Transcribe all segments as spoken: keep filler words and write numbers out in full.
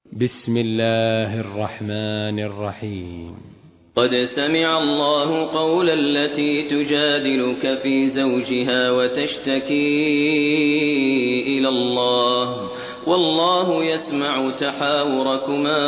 بسم الله الرحمن الرحيم. قد سمع الله قول التي تجادلك في زوجها وتشتكي إلى الله والله يسمع تحاوركما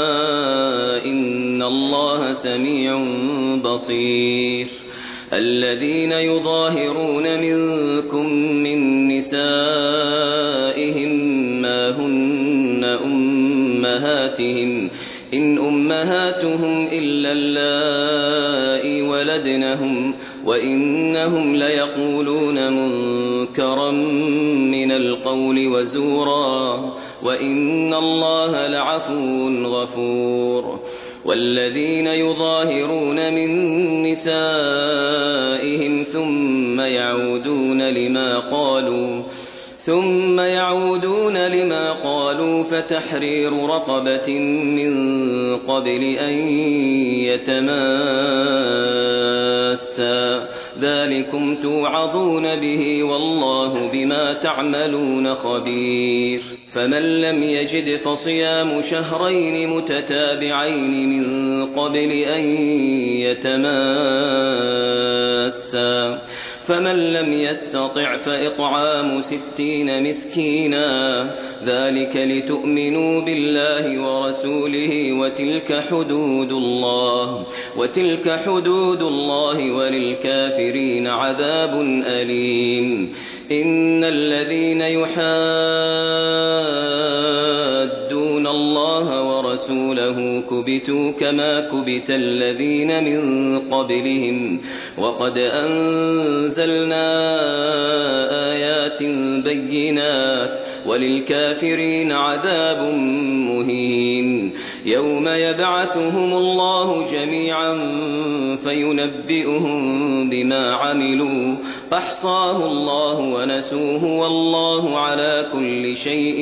إن الله سميع بصير. الذين يظاهرون منكم من نسائهم ما هن أمهاتهم إن أمهاتهم إلا اللائي ولدنهم وإنهم ليقولون منكرا من القول وزورا وإن الله لعفو غفور. والذين يظاهرون من نسائهم ثم يعودون لما قالوا ثم يعودون لما قالوا فتحرير رقبة من قبل أن يتماسا ذلكم توعظون به والله بما تعملون خبير. فمن لم يجد فصيام شهرين متتابعين من قبل أن يتماسا فمن لم يستطع فإطعام ستين مسكينا ذلك لتؤمنوا بالله ورسوله وتلك حدود الله وتلك حدود الله وللكافرين عذاب أليم. إن الذين يحادون الله ورسوله كبتوا كما كبت الذين من قبلهم وقد أنزلنا آيات بينات وللكافرين عذاب مهين. يوم يبعثهم الله جميعا فينبئهم بما عملوا أحصاه الله ونسوه والله على كل شيء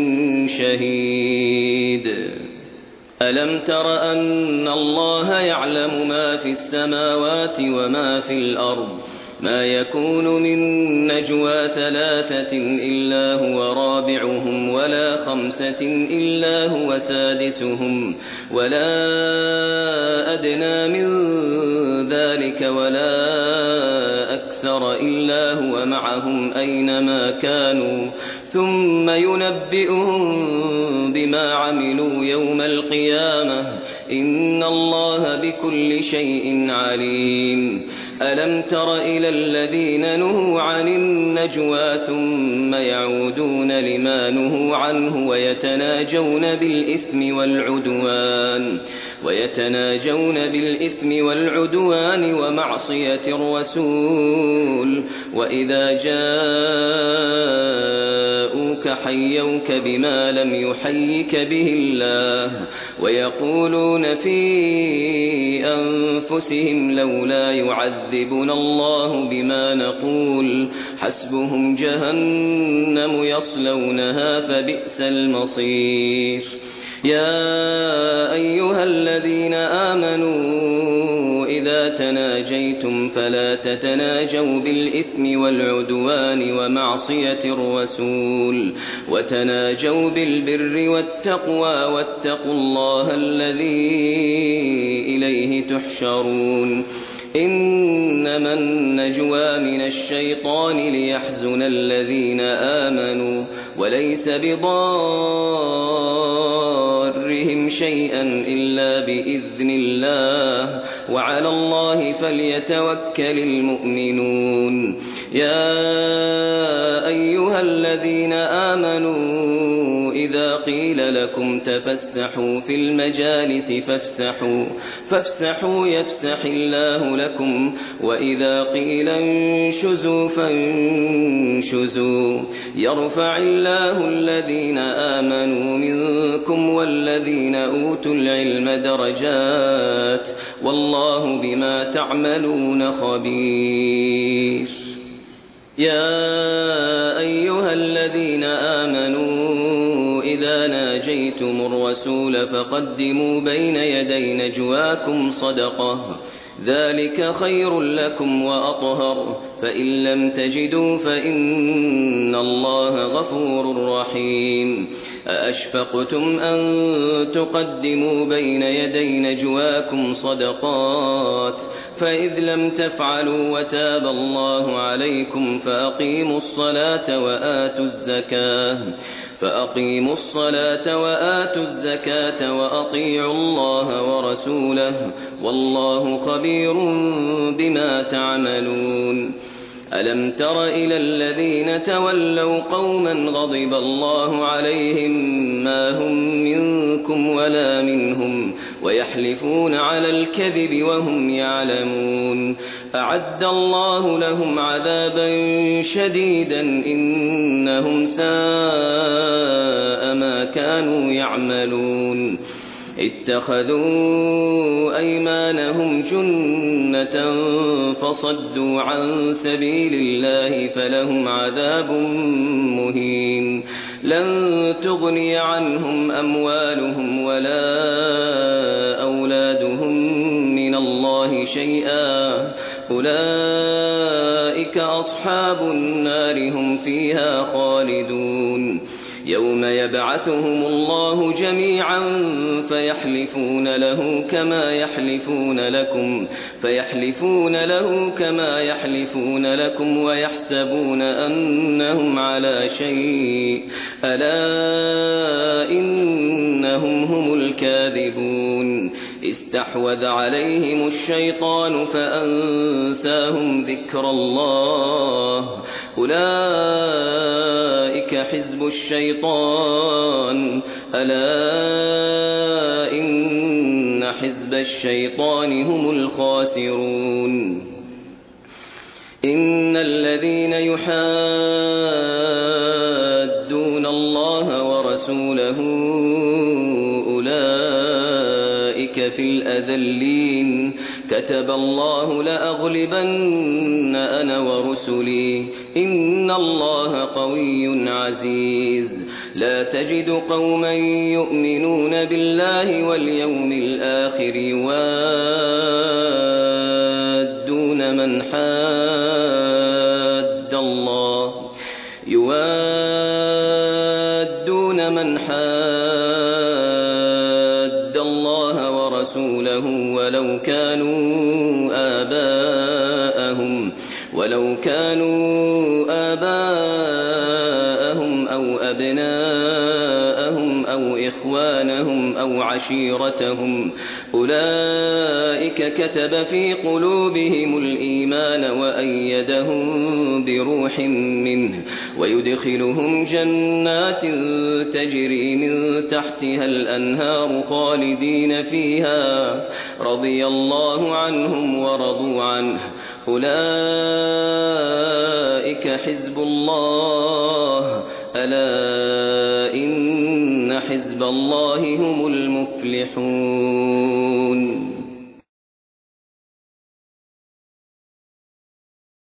شهيد. ألم تر أن الله يعلم ما في السماوات وما في الأرض ما يكون من نجوى ثلاثة إلا هو رابعهم ولا خمسة إلا هو سادسهم ولا أدنى من ذلك ولا أكثر إلا هو معهم أينما كانوا ثم ينبئهم بما عملوا يوم القيامة إن الله بكل شيء عليم. ألم تر إلى الذين نهوا عن النجوى ثم يعودون لما نهوا عنه ويتناجون بالإثم والعدوان ويتناجون بالإثم والعدوان ومعصية الرسول وإذا جاءوك حيوك بما لم يحيك به الله ويقولون في أنفسهم لولا يعذبنا الله بما نقول حسبهم جهنم يصلونها فبئس المصير. يا أيها الذين آمنوا إذا تناجيتم فلا تتناجوا بالإثم والعدوان ومعصية الرسول وتناجوا بالبر والتقوى واتقوا الله الذي إليه تحشرون. إنما النجوى من الشيطان ليحزن الذين آمنوا وليس بضارهم شيئا إلا بإذن الله وعلى الله فليتوكل المؤمنون. يا أيها الذين آمنوا إذا قيل لكم تفسحوا في المجالس فافسحوا فافسحوا يفسح الله لكم وإذا قيل انشزوا فانشزوا يرفع الله الذين آمنوا منكم والذين أوتوا العلم درجات والله بما تعملون خبير. يا أيها الذين آمنوا إذا ناجيتم الرسول فقدموا بين يدي نجواكم صدقة ذلك خير لكم وأطهر فإن لم تجدوا فإن الله غفور رحيم. أأشفقتم أن تقدموا بين يدي نجواكم صدقات فإذ لم تفعلوا وتاب الله عليكم فأقيموا الصلاة وآتوا الزكاة فأقيموا الصلاة وآتوا الزكاة وأطيعوا الله ورسوله والله خبير بما تعملون ألم تر إلى الذين تولوا قوما غضب الله عليهم ما هم منكم ولا منهم ويحلفون على الكذب وهم يعلمون أعد الله لهم عذابا شديدا إنهم ساء ما كانوا يعملون اتخذوا أيمانهم جنة فصدوا عن سبيل الله فلهم عذاب مهين لن تغني عنهم أموالهم ولا أولادهم من الله شيئا أولئك أصحاب النار هم فيها خالدون يوم يبعثهم الله جميعا فيحلفون له كما يحلفون لكم فيحلفون له كما يحلفون لكم ويحسبون أنهم على شيء ألا إنهم هم الكاذبون استحوذ عليهم الشيطان فأنساهم ذكر الله أولئك حزب الشيطان ألا إن حزب الشيطان هم الخاسرون إن الذين يحادون الله ورسوله أولئك في الأذلين كتب الله لأغلبن أنا ورسلي إن الله قوي عزيز لا تجد قوما يؤمنون بالله واليوم الآخر يوادون من حاد الله يوادون من حاد الله ورسوله ولو كانوا آباءهم ولو كانوا آباءهم أو أبناءهم أو إخوانهم أو عشيرتهم أولئك كتب في قلوبهم الإيمان وأيدهم بروح منه ويدخلهم جنات تجري من تحتها الأنهار خالدين فيها رضي الله عنهم ورضوا عنه أولئك حزب الله ألا إن حزب الله هم المفلحون.